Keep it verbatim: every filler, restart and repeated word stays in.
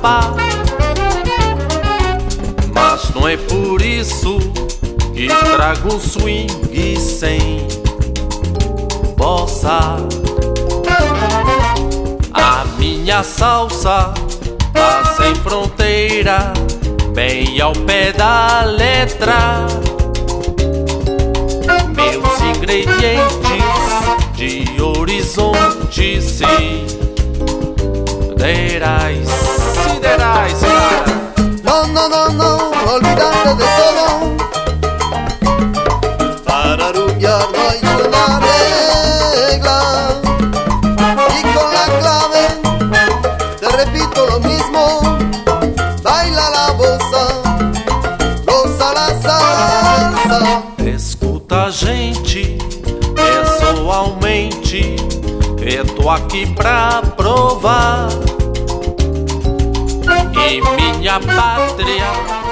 samba, mas não é por isso que trago um swing sem bossa. A minha salsa tá sem fronteira, bem ao pé da letra. Meus ingredientes de horizonte siderais, siderais, siderais. No, no, no, no, olvídate de todo. Para rumbear no hay una regla. Y con la clave te repito lo mismo. Baila la bossa, goza la salsa. Escuta, gente, pessoalmente, eu tô aqui pra provar. Em minha pátria